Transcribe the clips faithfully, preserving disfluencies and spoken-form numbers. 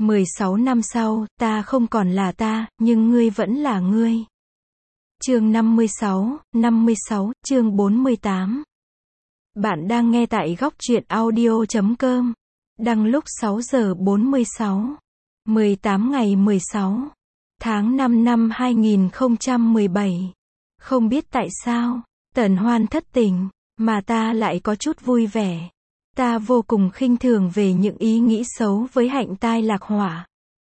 mười sáu năm sau, ta không còn là ta, nhưng ngươi vẫn là ngươi. Chương năm mươi sáu, năm mươi sáu, chương bốn mươi tám. Bạn đang nghe tại góc truyện audio chấm com. Đăng lúc sáu giờ bốn mươi sáu. mười tám ngày mười sáu tháng năm năm hai nghìn không trăm mười bảy. Không biết tại sao, Tần Hoan thất tình, mà ta lại có chút vui vẻ. Ta vô cùng khinh thường về những ý nghĩ xấu với hạnh tai lạc họa.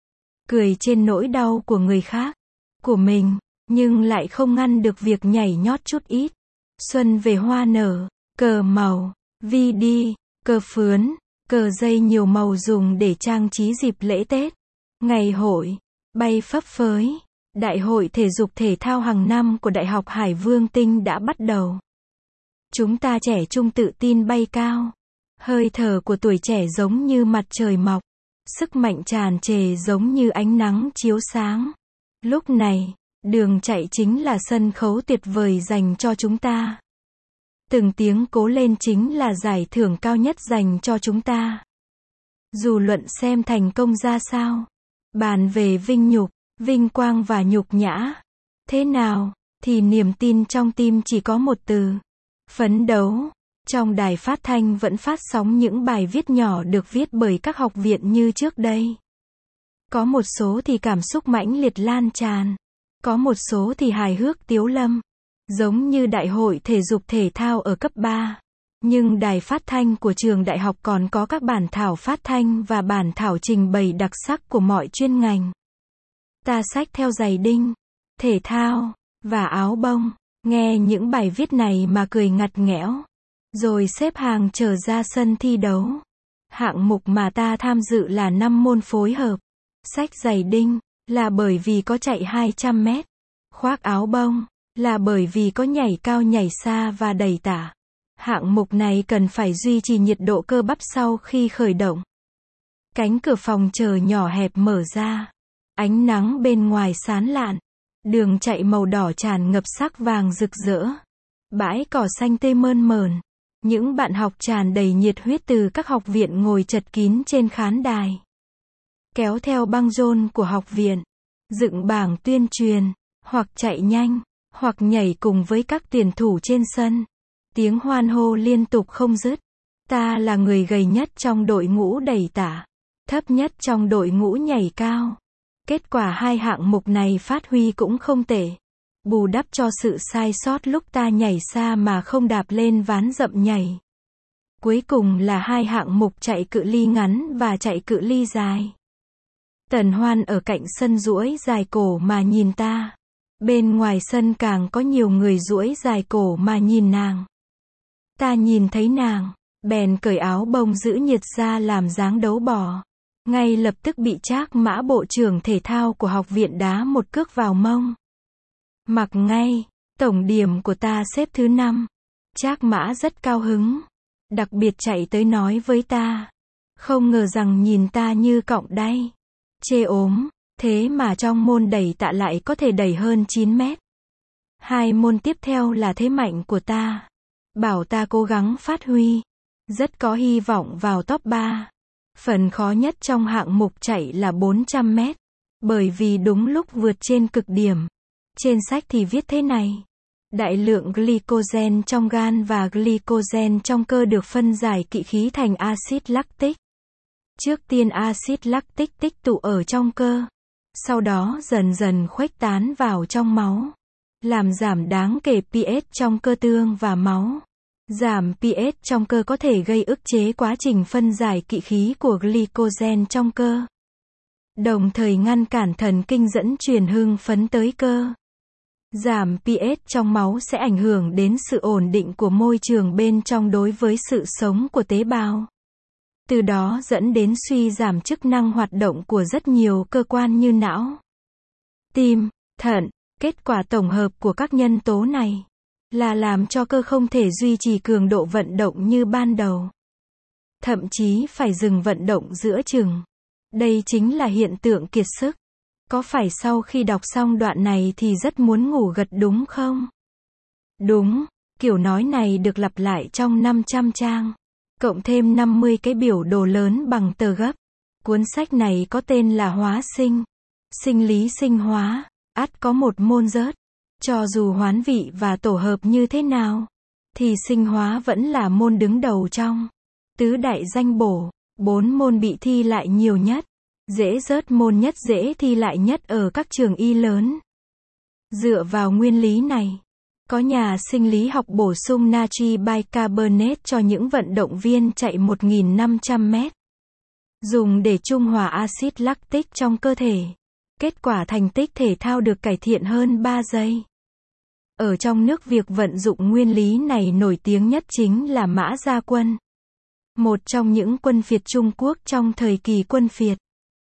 Cười trên nỗi đau của người khác, của mình, nhưng lại không ngăn được việc nhảy nhót chút ít. Xuân về hoa nở, cờ màu, vi đi, cờ phướn, cờ dây nhiều màu dùng để trang trí dịp lễ Tết. Ngày hội, bay phấp phới. Đại hội thể dục thể thao hàng năm của Đại học Hải Vương Tinh đã bắt đầu. Chúng ta trẻ trung tự tin bay cao. Hơi thở của tuổi trẻ giống như mặt trời mọc. Sức mạnh tràn trề giống như ánh nắng chiếu sáng. Lúc này, đường chạy chính là sân khấu tuyệt vời dành cho chúng ta. Từng tiếng cố lên chính là giải thưởng cao nhất dành cho chúng ta. Dù luận xem thành công ra sao, bàn về vinh nhục, vinh quang và nhục nhã, thế nào, thì niềm tin trong tim chỉ có một từ: phấn đấu. Trong đài phát thanh vẫn phát sóng những bài viết nhỏ được viết bởi các học viện như trước đây. Có một số thì cảm xúc mãnh liệt lan tràn, có một số thì hài hước tiếu lâm, giống như đại hội thể dục thể thao ở cấp ba. Nhưng đài phát thanh của trường đại học còn có các bản thảo phát thanh và bản thảo trình bày đặc sắc của mọi chuyên ngành. Ta xách theo giày đinh, thể thao, và áo bông, nghe những bài viết này mà cười ngặt nghẽo. Rồi xếp hàng chờ ra sân thi đấu. Hạng mục mà ta tham dự là năm môn phối hợp. Xách giày đinh, là bởi vì có chạy hai trăm mét. Khoác áo bông, là bởi vì có nhảy cao nhảy xa và đẩy tả. Hạng mục này cần phải duy trì nhiệt độ cơ bắp sau khi khởi động. Cánh cửa phòng chờ nhỏ hẹp mở ra. Ánh nắng bên ngoài sáng lạn. Đường chạy màu đỏ tràn ngập sắc vàng rực rỡ. Bãi cỏ xanh tươi mơn mởn. Những bạn học tràn đầy nhiệt huyết từ các học viện ngồi chật kín trên khán đài. Kéo theo băng rôn của học viện. Dựng bảng tuyên truyền. Hoặc chạy nhanh. Hoặc nhảy cùng với các tuyển thủ trên sân. Tiếng hoan hô liên tục không dứt. Ta là người gầy nhất trong đội ngũ đẩy tả. Thấp nhất trong đội ngũ nhảy cao. Kết quả hai hạng mục này phát huy cũng không tệ. Bù đắp cho sự sai sót lúc ta nhảy xa mà không đạp lên ván rậm nhảy. Cuối cùng là hai hạng mục chạy cự ly ngắn và chạy cự ly dài. Tần Hoan ở cạnh sân duỗi dài cổ mà nhìn ta. Bên ngoài sân càng có nhiều người duỗi dài cổ mà nhìn nàng. Ta nhìn thấy nàng, bèn cởi áo bông giữ nhiệt ra làm dáng đấu bò. Ngay lập tức bị Trác Mã bộ trưởng thể thao của học viện đá một cước vào mông. Mặc ngay, tổng điểm của ta xếp thứ năm. Trác Mã rất cao hứng. Đặc biệt chạy tới nói với ta. Không ngờ rằng nhìn ta như cọng đay. Chê ốm, thế mà trong môn đẩy tạ lại có thể đẩy hơn chín mét. Hai môn tiếp theo là thế mạnh của ta. Bảo ta cố gắng phát huy. Rất có hy vọng vào top ba. Phần khó nhất trong hạng mục chạy là bốn trăm mét. Bởi vì đúng lúc vượt trên cực điểm. Trên sách thì viết thế này. Đại lượng glycogen trong gan và glycogen trong cơ được phân giải kỵ khí thành axit lactic. Trước tiên axit lactic tích tụ ở trong cơ. Sau đó dần dần khuếch tán vào trong máu. Làm giảm đáng kể pH trong cơ tương và máu. Giảm pH trong cơ có thể gây ức chế quá trình phân giải kỵ khí của glycogen trong cơ. Đồng thời ngăn cản thần kinh dẫn truyền hưng phấn tới cơ. Giảm pH trong máu sẽ ảnh hưởng đến sự ổn định của môi trường bên trong đối với sự sống của tế bào. Từ đó dẫn đến suy giảm chức năng hoạt động của rất nhiều cơ quan như não, tim, thận. Kết quả tổng hợp của các nhân tố này là làm cho cơ không thể duy trì cường độ vận động như ban đầu. Thậm chí phải dừng vận động giữa chừng. Đây chính là hiện tượng kiệt sức. Có phải sau khi đọc xong đoạn này thì rất muốn ngủ gật đúng không? Đúng, kiểu nói này được lặp lại trong năm trăm trang. Cộng thêm năm mươi cái biểu đồ lớn bằng tờ gấp. Cuốn sách này có tên là Hóa sinh, sinh lý sinh hóa, ắt có một môn rớt. Cho dù hoán vị và tổ hợp như thế nào, thì sinh hóa vẫn là môn đứng đầu trong tứ đại danh bổ. Bốn môn bị thi lại nhiều nhất, dễ rớt môn nhất dễ thi lại nhất ở các trường y lớn. Dựa vào nguyên lý này, có nhà sinh lý học bổ sung natri bicarbonate cho những vận động viên chạy một nghìn năm trăm mét. Dùng để trung hòa axit lactic trong cơ thể. Kết quả thành tích thể thao được cải thiện hơn ba giây. Ở trong nước việc vận dụng nguyên lý này nổi tiếng nhất chính là Mã Gia Quân. Một trong những quân phiệt Trung Quốc trong thời kỳ quân phiệt.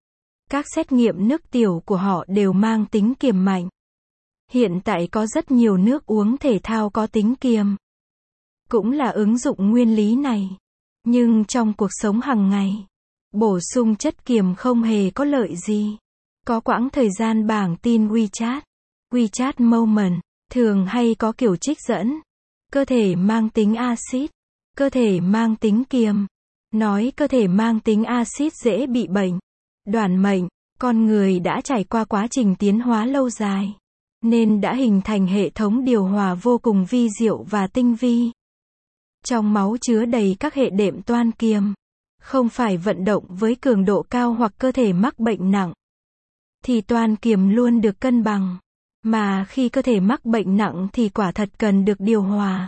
Các xét nghiệm nước tiểu của họ đều mang tính kiềm mạnh. Hiện tại có rất nhiều nước uống thể thao có tính kiềm. Cũng là ứng dụng nguyên lý này. Nhưng trong cuộc sống hàng ngày, bổ sung chất kiềm không hề có lợi gì. Có quãng thời gian bảng tin WeChat, WeChat Moment, thường hay có kiểu trích dẫn. Cơ thể mang tính axit, cơ thể mang tính kiềm. Nói cơ thể mang tính axit dễ bị bệnh, đoản mệnh. Con người đã trải qua quá trình tiến hóa lâu dài, nên đã hình thành hệ thống điều hòa vô cùng vi diệu và tinh vi. Trong máu chứa đầy các hệ đệm toan kiềm. Không phải vận động với cường độ cao hoặc cơ thể mắc bệnh nặng, thì toan kiềm luôn được cân bằng. Mà khi cơ thể mắc bệnh nặng thì quả thật cần được điều hòa.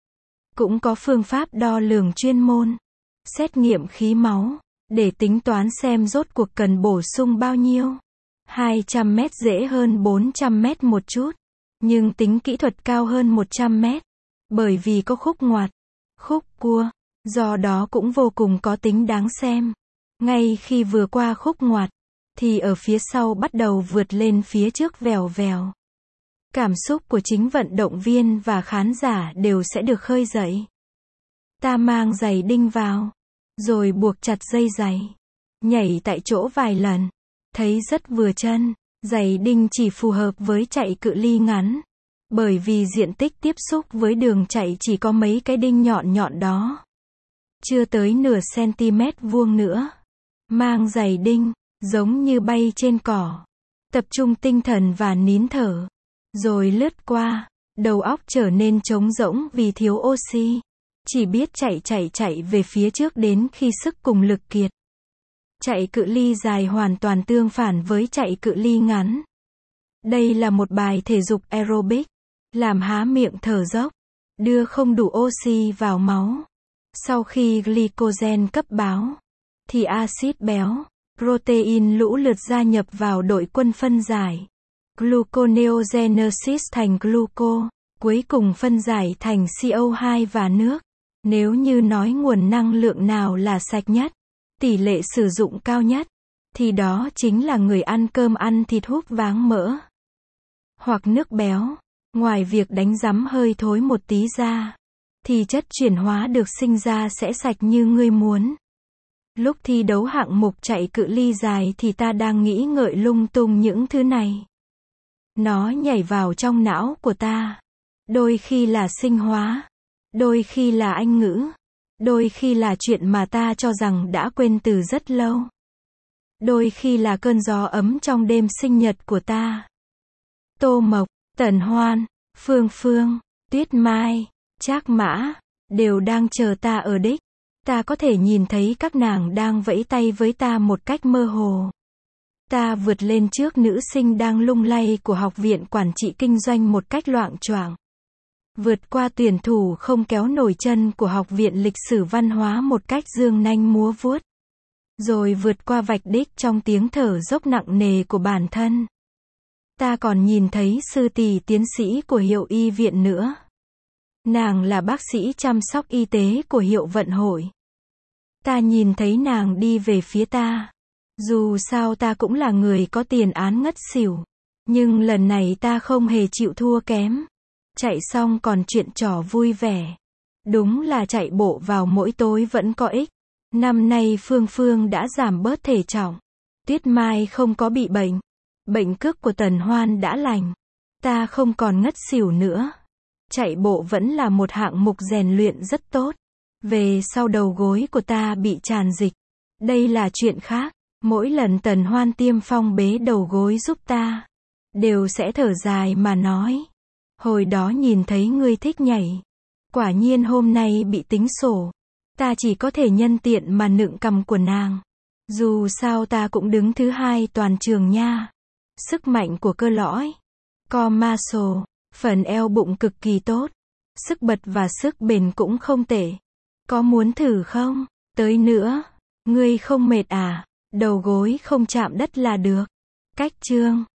Cũng có phương pháp đo lường chuyên môn, xét nghiệm khí máu, để tính toán xem rốt cuộc cần bổ sung bao nhiêu. hai trăm mét dễ hơn bốn trăm mét một chút, nhưng tính kỹ thuật cao hơn một trăm mét. Bởi vì có khúc ngoặt, khúc cua, do đó cũng vô cùng có tính đáng xem. Ngay khi vừa qua khúc ngoặt, thì ở phía sau bắt đầu vượt lên phía trước vèo vèo. Cảm xúc của chính vận động viên và khán giả đều sẽ được khơi dậy. Ta mang giày đinh vào, rồi buộc chặt dây giày, nhảy tại chỗ vài lần, thấy rất vừa chân. Giày đinh chỉ phù hợp với chạy cự ly ngắn, bởi vì diện tích tiếp xúc với đường chạy chỉ có mấy cái đinh nhọn nhọn đó, chưa tới nửa cm vuông nữa. Mang giày đinh, giống như bay trên cỏ, tập trung tinh thần và nín thở, rồi lướt qua. Đầu óc trở nên trống rỗng vì thiếu oxy, chỉ biết chạy chạy chạy về phía trước đến khi sức cùng lực kiệt. Chạy cự ly dài hoàn toàn tương phản với chạy cự ly ngắn. Đây là một bài thể dục aerobic, làm há miệng thở dốc, đưa không đủ oxy vào máu. Sau khi glycogen cấp báo, thì axit béo, protein lũ lượt gia nhập vào đội quân phân giải. Gluconeogenesis thành gluco, cuối cùng phân giải thành xê o hai và nước. Nếu như nói nguồn năng lượng nào là sạch nhất, tỷ lệ sử dụng cao nhất, thì đó chính là người ăn cơm ăn thịt hút váng mỡ, hoặc nước béo. Ngoài việc đánh rắm hơi thối một tí ra, thì chất chuyển hóa được sinh ra sẽ sạch như ngươi muốn. Lúc thi đấu hạng mục chạy cự ly dài thì ta đang nghĩ ngợi lung tung những thứ này. Nó nhảy vào trong não của ta. Đôi khi là sinh hóa, đôi khi là Anh ngữ, đôi khi là chuyện mà ta cho rằng đã quên từ rất lâu. Đôi khi là cơn gió ấm trong đêm sinh nhật của ta. Tô Mộc, Tần Hoan, Phương Phương, Tuyết Mai, Trác Mã, đều đang chờ ta ở đích. Ta có thể nhìn thấy các nàng đang vẫy tay với ta một cách mơ hồ. Ta vượt lên trước nữ sinh đang lung lay của Học viện Quản trị Kinh doanh một cách loạng choạng. Vượt qua tuyển thủ không kéo nổi chân của Học viện Lịch sử Văn hóa một cách dương nanh múa vuốt. Rồi vượt qua vạch đích trong tiếng thở dốc nặng nề của bản thân. Ta còn nhìn thấy sư tỷ tiến sĩ của Hiệu Y viện nữa. Nàng là bác sĩ chăm sóc y tế của Hiệu Vận Hội. Ta nhìn thấy nàng đi về phía ta. Dù sao ta cũng là người có tiền án ngất xỉu. Nhưng lần này ta không hề chịu thua kém. Chạy xong còn chuyện trò vui vẻ. Đúng là chạy bộ vào mỗi tối vẫn có ích. Năm nay Phương Phương đã giảm bớt thể trọng. Tuyết Mai không có bị bệnh. Bệnh cước của Tần Hoan đã lành. Ta không còn ngất xỉu nữa. Chạy bộ vẫn là một hạng mục rèn luyện rất tốt. Về sau đầu gối của ta bị tràn dịch. Đây là chuyện khác. Mỗi lần Tần Hoan Tiêm Phong bế đầu gối giúp ta, đều sẽ thở dài mà nói. Hồi đó nhìn thấy ngươi thích nhảy. Quả nhiên hôm nay bị tính sổ. Ta chỉ có thể nhân tiện mà nựng cằm của nàng. Dù sao ta cũng đứng thứ hai toàn trường nha. Sức mạnh của cơ lõi. Core muscle. Phần eo bụng cực kỳ tốt. Sức bật và sức bền cũng không tệ. Có muốn thử không? Tới nữa. Ngươi không mệt à? Đầu gối không chạm đất là được. Cách chương.